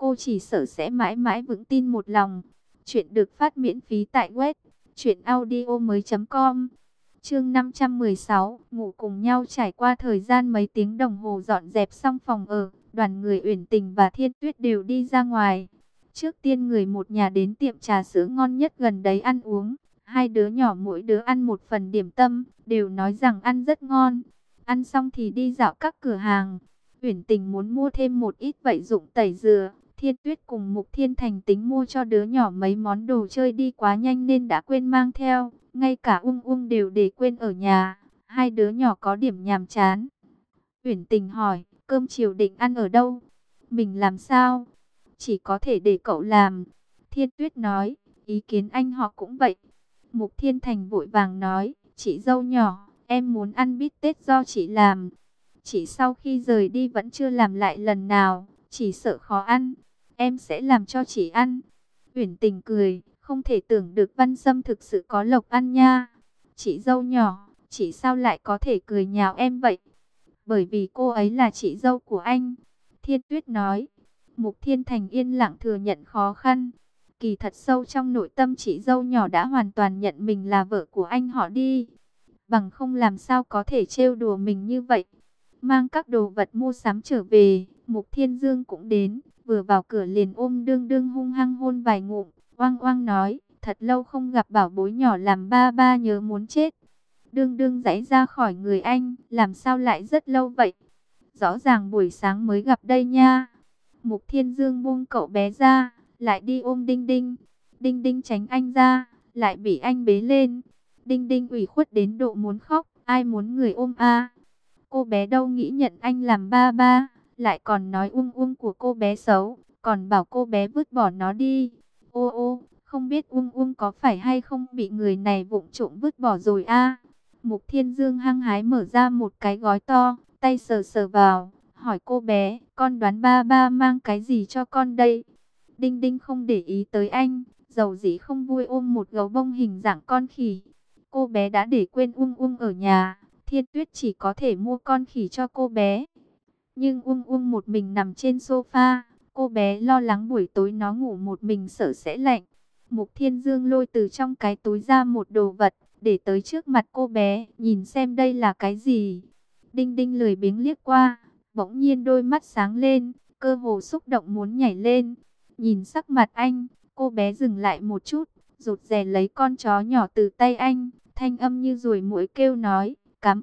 cô chỉ sợ sẽ mãi mãi vững tin một lòng. Chuyện được phát miễn phí tại web truyệnaudiomoi.com. Chương 516, ngủ cùng nhau. Trải qua thời gian mấy tiếng đồng hồ dọn dẹp xong phòng ở, đoàn người Uyển Tình và Thiên Tuyết đều đi ra ngoài. Trước tiên người một nhà đến tiệm trà sữa ngon nhất gần đấy ăn uống. Hai đứa nhỏ mỗi đứa ăn một phần điểm tâm, đều nói rằng ăn rất ngon. Ăn xong thì đi dạo các cửa hàng. Uyển Tình muốn mua thêm một ít vẩy dụng tẩy dừa. Thiên Tuyết cùng Mục Thiên Thành tính mua cho đứa nhỏ mấy món đồ chơi, đi quá nhanh nên đã quên mang theo. Ngay cả Ung Ung đều để quên ở nhà. Hai đứa nhỏ có điểm nhàm chán. Uyển Tình hỏi, cơm chiều định ăn ở đâu? Mình làm sao? Chỉ có thể để cậu làm. Thiên Tuyết nói, ý kiến anh họ cũng vậy. Mục Thiên Thành vội vàng nói, chị dâu nhỏ, em muốn ăn bít tết do chị làm. Chị sau khi rời đi vẫn chưa làm lại lần nào, chỉ sợ khó ăn. Em sẽ làm cho chị ăn. Uyển Tình cười, không thể tưởng được Văn Sâm thực sự có lộc ăn nha. Chị dâu nhỏ, chị sao lại có thể cười nhạo em vậy? Bởi vì cô ấy là chị dâu của anh. Thiên Tuyết nói. Mục Thiên Thành yên lặng thừa nhận khó khăn. Kỳ thật sâu trong nội tâm chị dâu nhỏ đã hoàn toàn nhận mình là vợ của anh họ đi. Bằng không làm sao có thể trêu đùa mình như vậy. Mang các đồ vật mua sắm trở về, Mục Thiên Dương cũng đến. Vừa vào cửa liền ôm Đương Đương hung hăng hôn vài ngụm. Oang oang nói, thật lâu không gặp bảo bối nhỏ làm ba ba nhớ muốn chết. Đương Đương giãy ra khỏi người anh, làm sao lại rất lâu vậy? Rõ ràng buổi sáng mới gặp đây nha. Mục Thiên Dương buông cậu bé ra, lại đi ôm Đinh Đinh. Đinh Đinh tránh anh ra, lại bị anh bế lên. Đinh Đinh ủy khuất đến độ muốn khóc, ai muốn người ôm a? Cô bé đâu nghĩ nhận anh làm ba ba, lại còn nói Ung Ung của cô bé xấu, còn bảo cô bé vứt bỏ nó đi. Ô ô, không biết Ung Ung có phải hay không bị người này vụng trộm vứt bỏ rồi a? Mục Thiên Dương hăng hái mở ra một cái gói to, tay sờ sờ vào, hỏi cô bé, con đoán ba ba mang cái gì cho con đây? Đinh Đinh không để ý tới anh, dầu dĩ không vui ôm một gấu bông hình dạng con khỉ. Cô bé đã để quên Ung Ung ở nhà, Thiên Tuyết chỉ có thể mua con khỉ cho cô bé. Nhưng Ung Ung một mình nằm trên sofa, cô bé lo lắng buổi tối nó ngủ một mình sợ sẽ lạnh. Mục Thiên Dương lôi từ trong cái túi ra một đồ vật, để tới trước mặt cô bé, nhìn xem đây là cái gì. Đinh Đinh lười biếng liếc qua, bỗng nhiên đôi mắt sáng lên, cơ hồ xúc động muốn nhảy lên. Nhìn sắc mặt anh, cô bé dừng lại một chút, rụt rè lấy con chó nhỏ từ tay anh, thanh âm như ruồi muỗi kêu nói,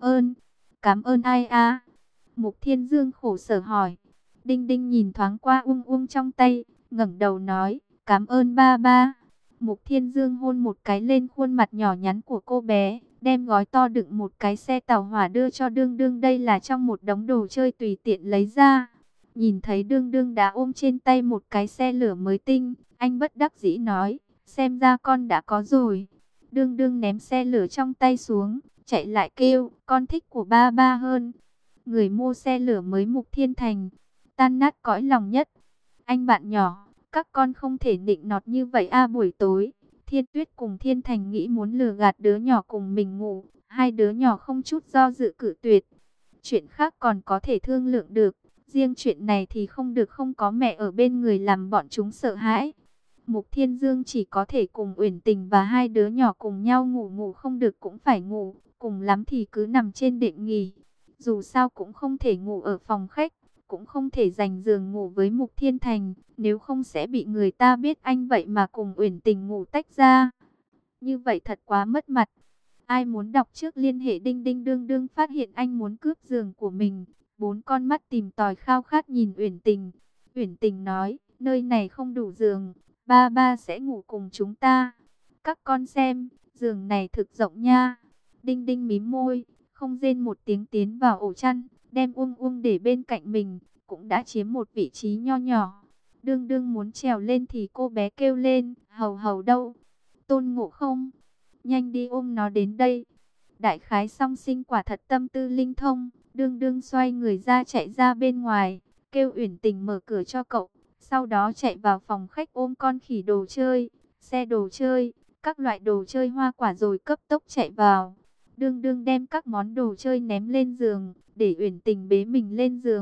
cảm ơn ai a? Mục Thiên Dương khổ sở hỏi. Đinh Đinh nhìn thoáng qua Ung Ung trong tay, ngẩng đầu nói, cảm ơn ba ba. Mục Thiên Dương hôn một cái lên khuôn mặt nhỏ nhắn của cô bé, đem gói to đựng một cái xe tàu hỏa đưa cho Đương Đương, đây là trong một đống đồ chơi tùy tiện lấy ra. Nhìn thấy Đương Đương đã ôm trên tay một cái xe lửa mới tinh, anh bất đắc dĩ nói, xem ra con đã có rồi. Đương Đương ném xe lửa trong tay xuống, chạy lại kêu, con thích của ba ba hơn. Người mua xe lửa mới Mục Thiên Thành, tan nát cõi lòng nhất. Anh bạn nhỏ, các con không thể nịnh nọt như vậy a. Buổi tối, Thiên Tuyết cùng Thiên Thành nghĩ muốn lừa gạt đứa nhỏ cùng mình ngủ. Hai đứa nhỏ không chút do dự cự tuyệt. Chuyện khác còn có thể thương lượng được, riêng chuyện này thì không được, không có mẹ ở bên người làm bọn chúng sợ hãi. Mục Thiên Dương chỉ có thể cùng Uyển Tình và hai đứa nhỏ cùng nhau ngủ, ngủ không được cũng phải ngủ, cùng lắm thì cứ nằm trên đệm nghỉ. Dù sao cũng không thể ngủ ở phòng khách, cũng không thể giành giường ngủ với Mục Thiên Thành, nếu không sẽ bị người ta biết anh vậy mà cùng Uyển Tình ngủ tách ra. Như vậy thật quá mất mặt. Ai muốn đọc trước liên hệ Đinh Đinh. Đương Đương phát hiện anh muốn cướp giường của mình, bốn con mắt tìm tòi khao khát nhìn Uyển Tình. Uyển Tình nói, nơi này không đủ giường, ba ba sẽ ngủ cùng chúng ta. Các con xem, giường này thực rộng nha. Đinh Đinh mím môi, không rên một tiếng tiến vào ổ chăn, đem Ung Ung để bên cạnh mình, cũng đã chiếm một vị trí nho nhỏ. Đương Đương muốn trèo lên thì cô bé kêu lên, hầu hầu đâu? Tôn Ngộ Không, nhanh đi ôm nó đến đây. Đại khái song sinh quả thật tâm tư linh thông. Đương Đương xoay người ra chạy ra bên ngoài, kêu Uyển Tình mở cửa cho cậu. Sau đó chạy vào phòng khách ôm con khỉ đồ chơi, xe đồ chơi, các loại đồ chơi hoa quả rồi cấp tốc chạy vào. Đương Đương đem các món đồ chơi ném lên giường, để Uyển Tình bế mình lên giường.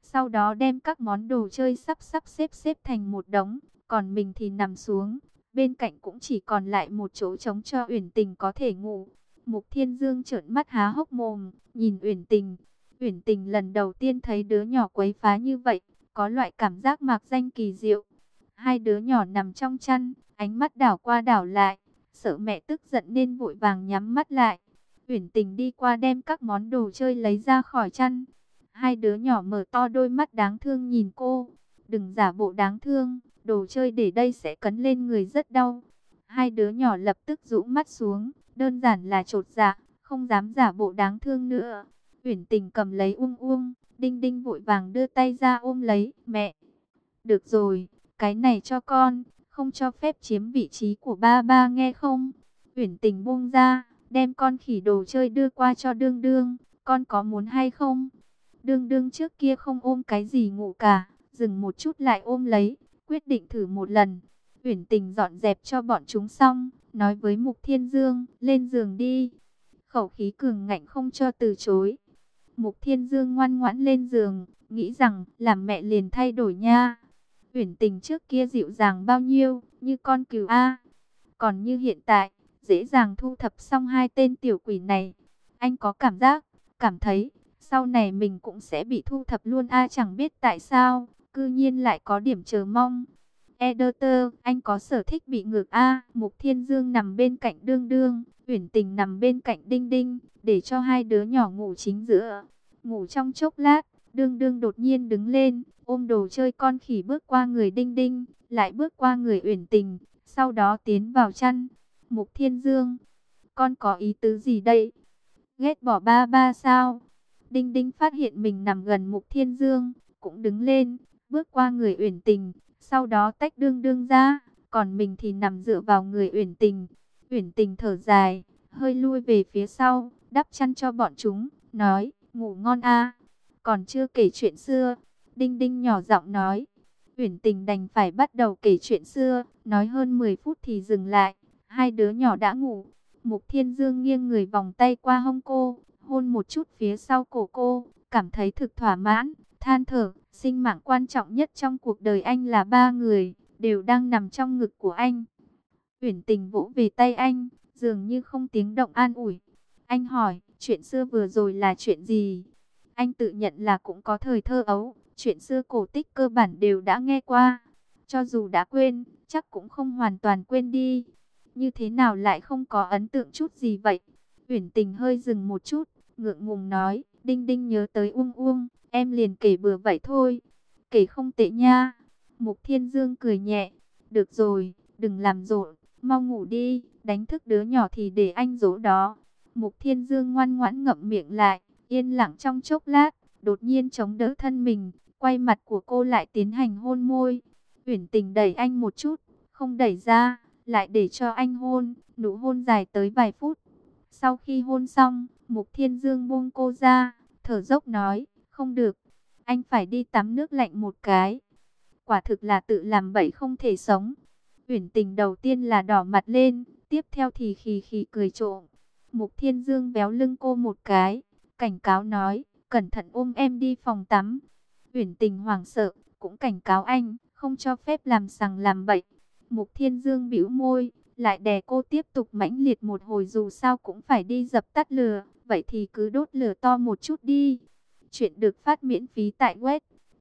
Sau đó đem các món đồ chơi sắp sắp xếp xếp thành một đống, còn mình thì nằm xuống. Bên cạnh cũng chỉ còn lại một chỗ trống cho Uyển Tình có thể ngủ. Mục Thiên Dương trợn mắt há hốc mồm, nhìn Uyển Tình. Uyển Tình lần đầu tiên thấy đứa nhỏ quấy phá như vậy, có loại cảm giác mạc danh kỳ diệu. Hai đứa nhỏ nằm trong chăn, ánh mắt đảo qua đảo lại, sợ mẹ tức giận nên vội vàng nhắm mắt lại. Uyển Tình đi qua đem các món đồ chơi lấy ra khỏi chăn. Hai đứa nhỏ mở to đôi mắt đáng thương nhìn cô. Đừng giả bộ đáng thương, đồ chơi để đây sẽ cấn lên người rất đau. Hai đứa nhỏ lập tức rũ mắt xuống, đơn giản là chột dạ, không dám giả bộ đáng thương nữa. Uyển Tình cầm lấy Uông, Đinh Đinh vội vàng đưa tay ra ôm lấy. Mẹ, được rồi, cái này cho con, không cho phép chiếm vị trí của ba ba nghe không? Uyển Tình buông ra, đem con khỉ đồ chơi đưa qua cho Đương Đương. Con có muốn hay không? Đương Đương trước kia không ôm cái gì ngủ cả, dừng một chút lại ôm lấy, quyết định thử một lần. Uyển Tình dọn dẹp cho bọn chúng xong, nói với Mục Thiên Dương, lên giường đi. Khẩu khí cường ngạnh không cho từ chối. Mục Thiên Dương ngoan ngoãn lên giường, nghĩ rằng làm mẹ liền thay đổi nha. Uyển Tình trước kia dịu dàng bao nhiêu, như con cừu A. Còn như hiện tại, dễ dàng thu thập xong hai tên tiểu quỷ này. Anh có cảm thấy, sau này mình cũng sẽ bị thu thập luôn A, chẳng biết tại sao, cư nhiên lại có điểm chờ mong. Editor, anh có sở thích bị ngược A. Mục Thiên Dương nằm bên cạnh Đương Đương, Uyển Tình nằm bên cạnh Đinh Đinh, để cho hai đứa nhỏ ngủ chính giữa. Ngủ trong chốc lát, Đương Đương đột nhiên đứng lên, ôm đồ chơi con khỉ bước qua người Đinh Đinh, lại bước qua người Uyển Tình, sau đó tiến vào chăn. Mục Thiên Dương, con có ý tứ gì đây? Ghét bỏ ba ba sao? Đinh Đinh phát hiện mình nằm gần Mục Thiên Dương, cũng đứng lên, bước qua người Uyển Tình, sau đó tách Đương Đương ra, còn mình thì nằm dựa vào người Uyển Tình. Uyển Tình thở dài, hơi lui về phía sau, đắp chăn cho bọn chúng, nói, ngủ ngon a. Còn chưa kể chuyện xưa, Đinh Đinh nhỏ giọng nói. Uyển Tình đành phải bắt đầu kể chuyện xưa, nói hơn 10 phút thì dừng lại, hai đứa nhỏ đã ngủ. Mục Thiên Dương nghiêng người vòng tay qua hông cô, hôn một chút phía sau cổ cô, cảm thấy thực thỏa mãn, than thở, sinh mạng quan trọng nhất trong cuộc đời anh là ba người, đều đang nằm trong ngực của anh. Uyển Tình vỗ về tay anh, dường như không tiếng động an ủi. Anh hỏi, chuyện xưa vừa rồi là chuyện gì? Anh tự nhận là cũng có thời thơ ấu, chuyện xưa cổ tích cơ bản đều đã nghe qua. Cho dù đã quên, chắc cũng không hoàn toàn quên đi. Như thế nào lại không có ấn tượng chút gì vậy? Uyển Tình hơi dừng một chút, ngượng ngùng nói, Đinh Đinh nhớ tới Uông, em liền kể bừa vậy thôi. Kể không tệ nha. Mục Thiên Dương cười nhẹ, được rồi, đừng làm rộn, mau ngủ đi, đánh thức đứa nhỏ thì để anh dỗ đó. Mục Thiên Dương ngoan ngoãn ngậm miệng lại, yên lặng trong chốc lát, đột nhiên chống đỡ thân mình, quay mặt của cô lại tiến hành hôn môi. Uyển Tình đẩy anh một chút, không đẩy ra, lại để cho anh hôn, nụ hôn dài tới vài phút. Sau khi hôn xong, Mục Thiên Dương buông cô ra, thở dốc nói, không được, anh phải đi tắm nước lạnh một cái. Quả thực là tự làm bậy không thể sống. Uyển Tình đầu tiên là đỏ mặt lên, tiếp theo thì khì khì cười trộm. Mục Thiên Dương véo lưng cô một cái, cảnh cáo nói, cẩn thận ôm em đi phòng tắm. Uyển Tình hoảng sợ, cũng cảnh cáo anh, không cho phép làm sằng làm bậy. Mục Thiên Dương bĩu môi, lại đè cô tiếp tục mãnh liệt một hồi, dù sao cũng phải đi dập tắt lửa, vậy thì cứ đốt lửa to một chút đi. Chuyện được phát miễn phí tại web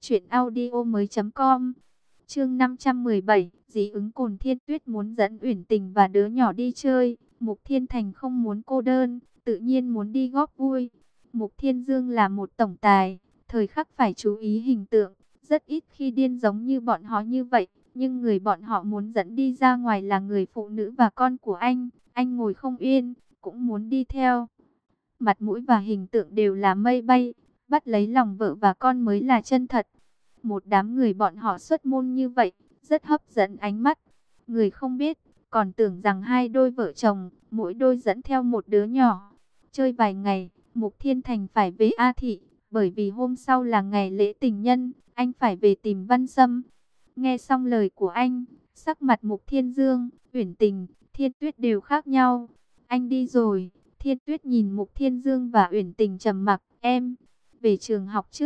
truyệnaudiomoi.com. Chương 517, dí ứng Cồn Thiên Tuyết muốn dẫn Uyển Tình và đứa nhỏ đi chơi. Mục Thiên Thành không muốn cô đơn, tự nhiên muốn đi góp vui. Mục Thiên Dương là một tổng tài, thời khắc phải chú ý hình tượng, rất ít khi điên giống như bọn họ như vậy. Nhưng người bọn họ muốn dẫn đi ra ngoài là người phụ nữ và con của anh ngồi không yên, cũng muốn đi theo. Mặt mũi và hình tượng đều là mây bay, bắt lấy lòng vợ và con mới là chân thật. Một đám người bọn họ xuất môn như vậy, rất hấp dẫn ánh mắt. Người không biết, còn tưởng rằng hai đôi vợ chồng, mỗi đôi dẫn theo một đứa nhỏ. Chơi vài ngày, Mục Thiên Thành phải về A Thị, bởi vì hôm sau là ngày lễ tình nhân, anh phải về tìm Văn Sâm. Nghe xong lời của anh, sắc mặt Mục Thiên Dương, Uyển Tình, Thiên Tuyết đều khác nhau. Anh đi rồi. Thiên Tuyết nhìn Mục Thiên Dương và Uyển Tình trầm mặc. Em về trường học trước,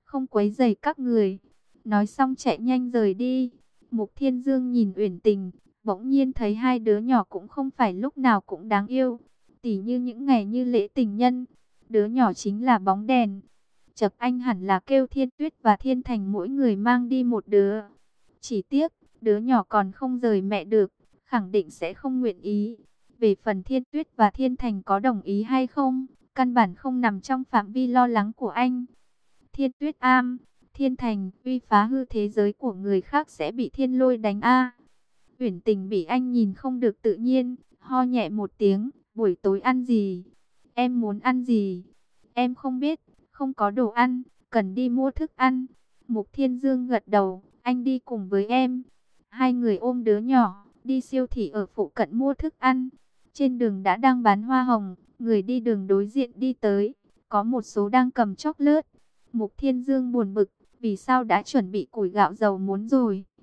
không quấy rầy các người. Nói xong chạy nhanh rời đi. Mục Thiên Dương nhìn Uyển Tình, bỗng nhiên thấy hai đứa nhỏ cũng không phải lúc nào cũng đáng yêu. Tỉ như những ngày như lễ tình nhân, đứa nhỏ chính là bóng đèn. Chập anh hẳn là kêu Thiên Tuyết và Thiên Thành mỗi người mang đi một đứa. Chỉ tiếc, đứa nhỏ còn không rời mẹ được, khẳng định sẽ không nguyện ý. Về phần Thiên Tuyết và Thiên Thành có đồng ý hay không, căn bản không nằm trong phạm vi lo lắng của anh. Thiên Tuyết am, Thiên Thành, uy phá hư thế giới của người khác sẽ bị thiên lôi đánh a. Uyển Tình bị anh nhìn không được tự nhiên, ho nhẹ một tiếng, buổi tối ăn gì? Em muốn ăn gì? Em không biết, không có đồ ăn, cần đi mua thức ăn. Mục Thiên Dương gật đầu, anh đi cùng với em. Hai người ôm đứa nhỏ, đi siêu thị ở phụ cận mua thức ăn. Trên đường đã đang bán hoa hồng, người đi đường đối diện đi tới, có một số đang cầm chocolate. Mục Thiên Dương buồn bực, vì sao đã chuẩn bị củi gạo dầu muốn rồi,